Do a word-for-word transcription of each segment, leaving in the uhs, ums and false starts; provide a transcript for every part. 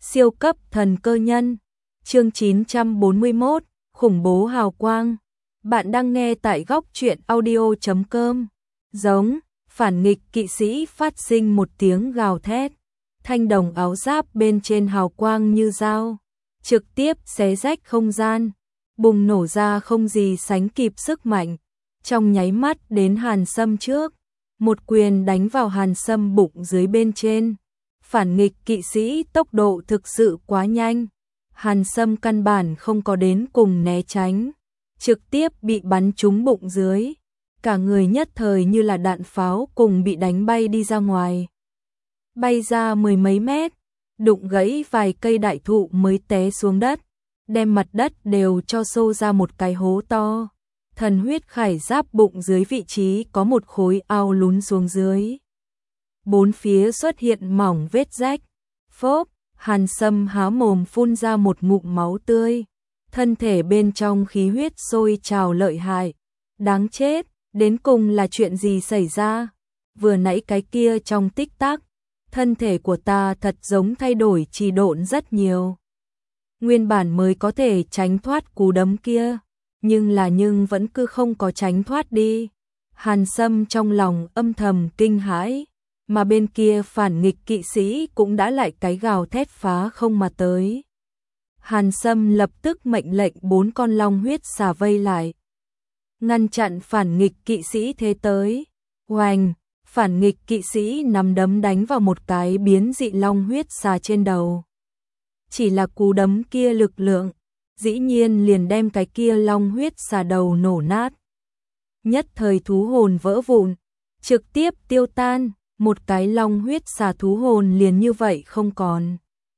Siêu cấp thần cơ nhân. Chương chín trăm bốn mươi mốt, khủng bố hào quang. Bạn đang nghe tại góc truyện audio chấm com. Giống, phản nghịch kỵ sĩ phát sinh một tiếng gào thét. Thanh đồng áo giáp bên trên hào quang như dao, trực tiếp xé rách không gian, bùng nổ ra không gì sánh kịp sức mạnh. Trong nháy mắt đến Hàn Sâm trước, một quyền đánh vào Hàn Sâm bụng dưới bên trên. Phản nghịch kỵ sĩ tốc độ thực sự quá nhanh, Hàn Sâm căn bản không có đến cùng né tránh, trực tiếp bị bắn trúng bụng dưới, cả người nhất thời như là đạn pháo cùng bị đánh bay đi ra ngoài. Bay ra mười mấy mét, đụng gãy vài cây đại thụ mới té xuống đất, đem mặt đất đều cho xô ra một cái hố to. Thần huyết khải giáp bụng dưới vị trí có một khối ao lún xuống dưới. Bốn phía xuất hiện mỏng vết rách. Phốp, Hàn Sâm há mồm phun ra một ngụm máu tươi. Thân thể bên trong khí huyết sôi trào lợi hại. Đáng chết, đến cùng là chuyện gì xảy ra? Vừa nãy cái kia trong tích tắc, thân thể của ta thật giống thay đổi trì độn rất nhiều. Nguyên bản mới có thể tránh thoát cú đấm kia, nhưng là nhưng vẫn cứ không có tránh thoát đi. Hàn Sâm trong lòng âm thầm kinh hãi, mà bên kia phản nghịch kỵ sĩ cũng đã lại cái gào thét phá không mà tới. Hàn Sâm lập tức mệnh lệnh bốn con long huyết xà vây lại, ngăn chặn phản nghịch kỵ sĩ thế tới. Oành, phản nghịch kỵ sĩ nắm đấm đánh vào một cái biến dị long huyết xà trên đầu. Chỉ là cú đấm kia lực lượng, dĩ nhiên liền đem cái kia long huyết xà đầu nổ nát. Nhất thời thú hồn vỡ vụn, trực tiếp tiêu tan, một cái long huyết xà thú hồn liền như vậy không còn.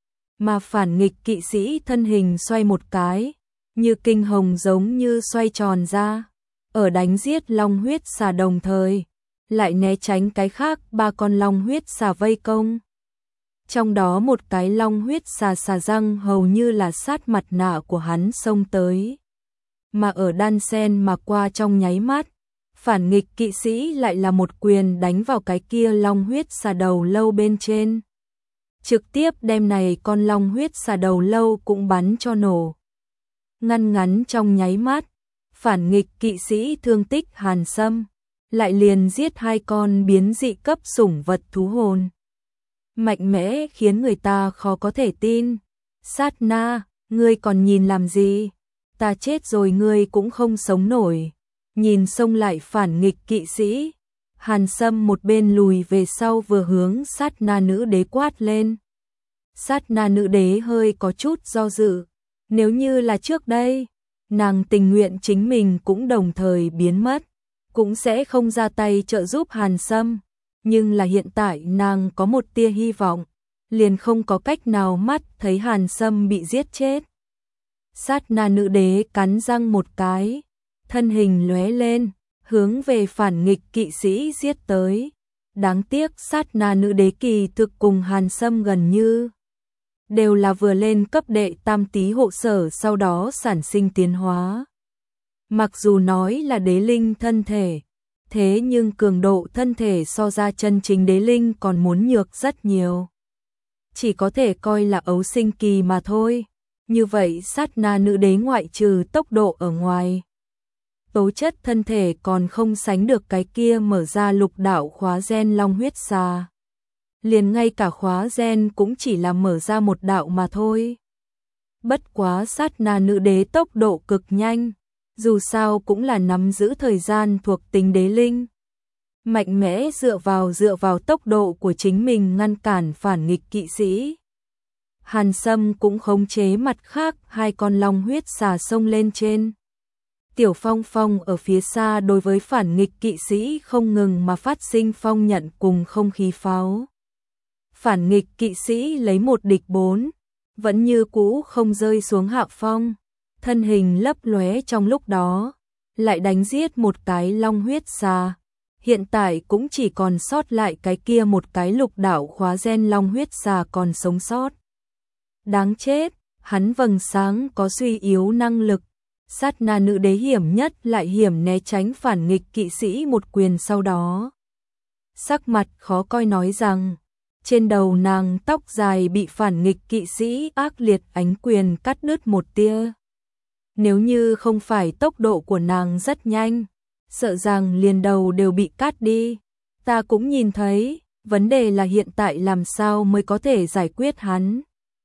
Mà phản nghịch kỵ sĩ thân hình xoay một cái, như kinh hồng giống như xoay tròn ra, ở đánh giết long huyết xà đồng thời, lại né tránh cái khác ba con long huyết xà vây công. Trong đó một cái long huyết xà xà răng hầu như là sát mặt nạ của hắn xông tới. Mà ở đan sen mà qua trong nháy mắt, phản nghịch kỵ sĩ lại là một quyền đánh vào cái kia long huyết xà đầu lâu bên trên. Trực tiếp đem này con long huyết xà đầu lâu cũng bắn cho nổ. Ngăn ngắn trong nháy mắt, phản nghịch kỵ sĩ thương tích Hàn Sâm, lại liền giết hai con biến dị cấp sủng vật thú hồn. Mạnh mẽ khiến người ta khó có thể tin. Sát na, ngươi còn nhìn làm gì? Ta chết rồi ngươi cũng không sống nổi. Nhìn xông lại phản nghịch kỵ sĩ, Hàn Sâm một bên lùi về sau vừa hướng sát na nữ đế quát lên. Sát na nữ đế hơi có chút do dự. Nếu như là trước đây, nàng tình nguyện chính mình cũng đồng thời biến mất, cũng sẽ không ra tay trợ giúp Hàn Sâm. Nhưng là hiện tại nàng có một tia hy vọng, liền không có cách nào mắt thấy Hàn Sâm bị giết chết. Sát na nữ đế cắn răng một cái, thân hình lóe lên, hướng về phản nghịch kỵ sĩ giết tới. Đáng tiếc sát na nữ đế kỳ thực cùng Hàn Sâm gần như đều là vừa lên cấp đệ tam tý hộ sở sau đó sản sinh tiến hóa. Mặc dù nói là đế linh thân thể, thế nhưng cường độ thân thể so ra chân chính đế linh còn muốn nhược rất nhiều. Chỉ có thể coi là ấu sinh kỳ mà thôi. Như vậy sát na nữ đế ngoại trừ tốc độ ở ngoài, tố chất thân thể còn không sánh được cái kia mở ra lục đạo khóa gen long huyết xà. Liền ngay cả khóa gen cũng chỉ là mở ra một đạo mà thôi. Bất quá sát na nữ đế tốc độ cực nhanh, dù sao cũng là nắm giữ thời gian thuộc tính đế linh. Mạnh mẽ dựa vào dựa vào tốc độ của chính mình ngăn cản phản nghịch kỵ sĩ. Hàn Sâm cũng khống chế mặt khác hai con long huyết xà xông lên trên. Tiểu Phong Phong ở phía xa đối với phản nghịch kỵ sĩ không ngừng mà phát sinh phong nhận cùng không khí pháo. Phản nghịch kỵ sĩ lấy một địch bốn, vẫn như cũ không rơi xuống hạ phong. Thân hình lấp lóe trong lúc đó, lại đánh giết một cái long huyết xà. Hiện tại cũng chỉ còn sót lại cái kia một cái lục đạo khóa gen long huyết xà còn sống sót. Đáng chết, hắn vầng sáng có suy yếu năng lực. Sát na nữ đế hiểm nhất lại hiểm né tránh phản nghịch kỵ sĩ một quyền sau đó. Sắc mặt khó coi nói rằng, Trên đầu nàng tóc dài bị phản nghịch kỵ sĩ ác liệt ánh quyền cắt đứt một tia. Nếu như không phải tốc độ của nàng rất nhanh, sợ rằng liền đầu đều bị cắt đi. Ta cũng nhìn thấy, vấn đề là hiện tại làm sao mới có thể giải quyết hắn.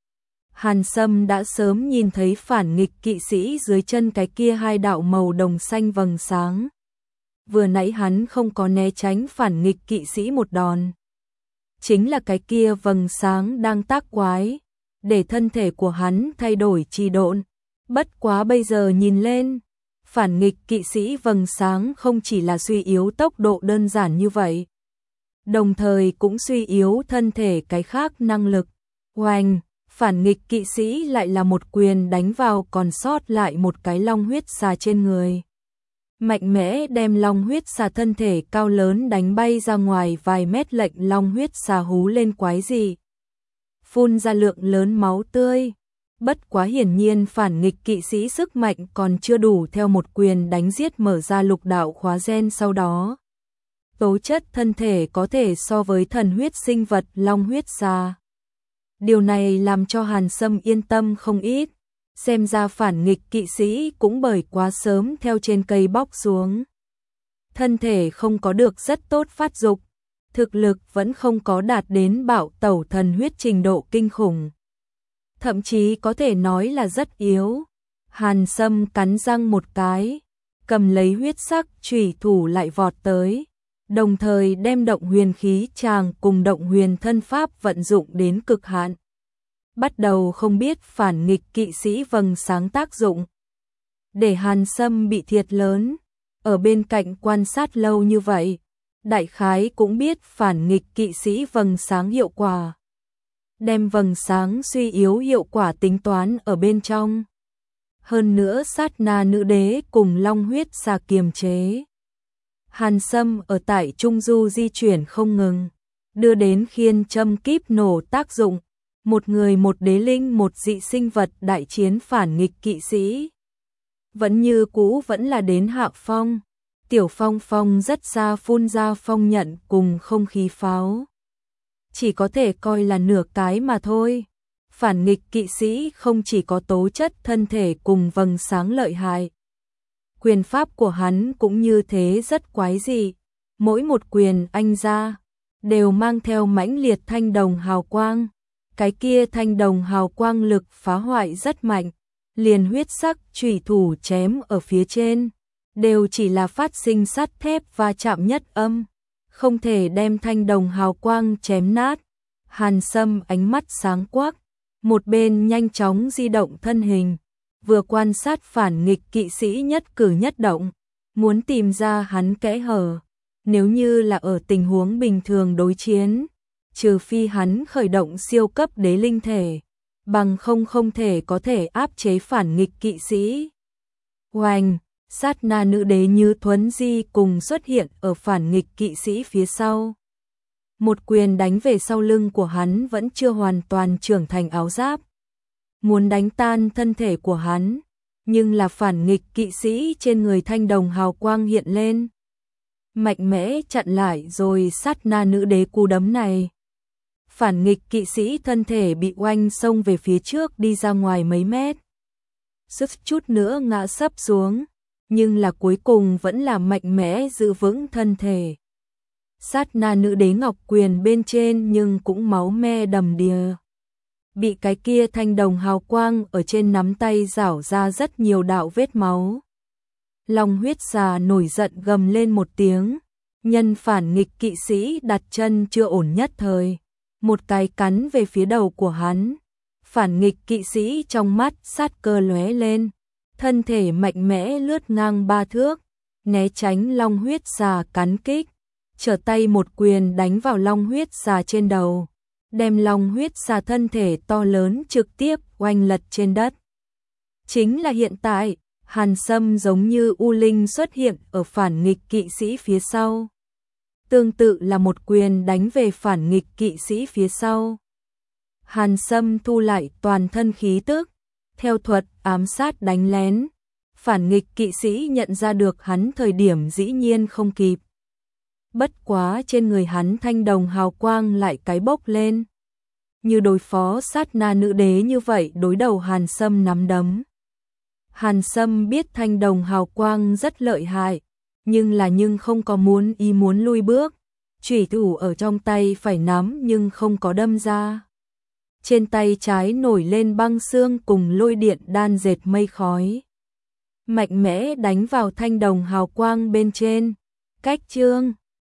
Hàn Sâm đã sớm nhìn thấy phản nghịch kỵ sĩ dưới chân cái kia hai đạo màu đồng xanh vầng sáng. Vừa nãy hắn không có né tránh phản nghịch kỵ sĩ một đòn. Chính là cái kia vầng sáng đang tác quái, để thân thể của hắn thay đổi trì độn. Bất quá bây giờ nhìn lên, phản nghịch kỵ sĩ vầng sáng không chỉ là suy yếu tốc độ đơn giản như vậy, đồng thời cũng suy yếu thân thể cái khác năng lực. Oanh, phản nghịch kỵ sĩ lại là một quyền đánh vào còn sót lại một cái long huyết xà trên người. Mạnh mẽ đem long huyết xà thân thể cao lớn đánh bay ra ngoài vài mét, lệnh long huyết xà hú lên quái dị, phun ra lượng lớn máu tươi. Bất quá hiển nhiên phản nghịch kỵ sĩ sức mạnh còn chưa đủ theo một quyền đánh giết mở ra lục đạo khóa gen sau đó. Tố chất thân thể có thể so với thần huyết sinh vật long huyết xà. Điều này làm cho Hàn Sâm yên tâm không ít. Xem ra phản nghịch kỵ sĩ cũng bởi quá sớm theo trên cây bóc xuống. Thân thể không có được rất tốt phát dục, thực lực vẫn không có đạt đến bạo tẩu thần huyết trình độ kinh khủng. Thậm chí có thể nói là rất yếu. Hàn Sâm cắn răng một cái, cầm lấy huyết sắc chủy thủ lại vọt tới, đồng thời đem động huyền khí tràng cùng động huyền thân pháp vận dụng đến cực hạn. Bắt đầu không biết phản nghịch kỵ sĩ vầng sáng tác dụng. Để Hàn Sâm bị thiệt lớn, ở bên cạnh quan sát lâu như vậy, đại khái cũng biết phản nghịch kỵ sĩ vầng sáng hiệu quả. Đem vầng sáng suy yếu hiệu quả tính toán ở bên trong. Hơn nữa sát na nữ đế cùng long huyết xà kiềm chế. Hàn Sâm ở tại Trung Du di chuyển không ngừng, đưa đến khiên châm kíp nổ tác dụng. Một người một đế linh một dị sinh vật đại chiến phản nghịch kỵ sĩ. Vẫn như cũ vẫn là đến hạ phong. Tiểu phong phong rất xa phun ra phong nhận cùng không khí pháo. Chỉ có thể coi là nửa cái mà thôi. Phản nghịch kỵ sĩ không chỉ có tố chất thân thể cùng vầng sáng lợi hại. Quyền pháp của hắn cũng như thế rất quái dị. Mỗi một quyền anh ra đều mang theo mãnh liệt thanh đồng hào quang. Cái kia thanh đồng hào quang lực phá hoại rất mạnh, liền huyết sắc chủy thủ chém ở phía trên, đều chỉ là phát sinh sắt thép va chạm nhất âm, không thể đem thanh đồng hào quang chém nát. Hàn Sâm ánh mắt sáng quắc, một bên nhanh chóng di động thân hình, vừa quan sát phản nghịch kỵ sĩ nhất cử nhất động, muốn tìm ra hắn kẽ hở. Nếu như là ở tình huống bình thường đối chiến, trừ phi hắn khởi động siêu cấp đế linh thể, bằng không không thể có thể áp chế phản nghịch kỵ sĩ. Oanh, sát na nữ đế như thuấn di cùng xuất hiện ở phản nghịch kỵ sĩ phía sau. Một quyền đánh về sau lưng của hắn vẫn chưa hoàn toàn trưởng thành áo giáp, muốn đánh tan thân thể của hắn, nhưng là phản nghịch kỵ sĩ trên người thanh đồng hào quang hiện lên, mạnh mẽ chặn lại rồi sát na nữ đế cú đấm này. Phản nghịch kỵ sĩ thân thể bị oanh xông về phía trước đi ra ngoài mấy mét, suýt chút nữa ngã sấp xuống, nhưng là cuối cùng vẫn là mạnh mẽ giữ vững thân thể. Sát na nữ đế ngọc quyền bên trên nhưng cũng máu me đầm đìa, bị cái kia thanh đồng hào quang ở trên nắm tay rảo ra rất nhiều đạo vết máu. Long huyết xà nổi giận gầm lên một tiếng, nhân phản nghịch kỵ sĩ đặt chân chưa ổn nhất thời, một cái cắn về phía đầu của hắn. Phản nghịch kỵ sĩ trong mắt sát cơ lóe lên, thân thể mạnh mẽ lướt ngang ba thước, né tránh long huyết xà cắn kích, trở tay một quyền đánh vào long huyết xà trên đầu, đem long huyết xà thân thể to lớn trực tiếp oanh lật trên đất. Chính là hiện tại, Hàn Sâm giống như U Linh xuất hiện ở phản nghịch kỵ sĩ phía sau. Tương tự là một quyền đánh về phản nghịch kỵ sĩ phía sau. Hàn Sâm thu lại toàn thân khí tức, theo thuật ám sát đánh lén. Phản nghịch kỵ sĩ nhận ra được hắn thời điểm dĩ nhiên không kịp. Bất quá trên người hắn thanh đồng hào quang lại cái bốc lên. Như đối phó sát na nữ đế như vậy đối đầu Hàn Sâm nắm đấm. Hàn Sâm biết thanh đồng hào quang rất lợi hại, nhưng là nhưng không có muốn ý muốn lui bước. Chủy thủ ở trong tay phải nắm nhưng không có đâm ra. Trên tay trái nổi lên băng xương cùng lôi điện đan dệt mây khói. Mạnh mẽ đánh vào thanh đồng hào quang bên trên. Cách chương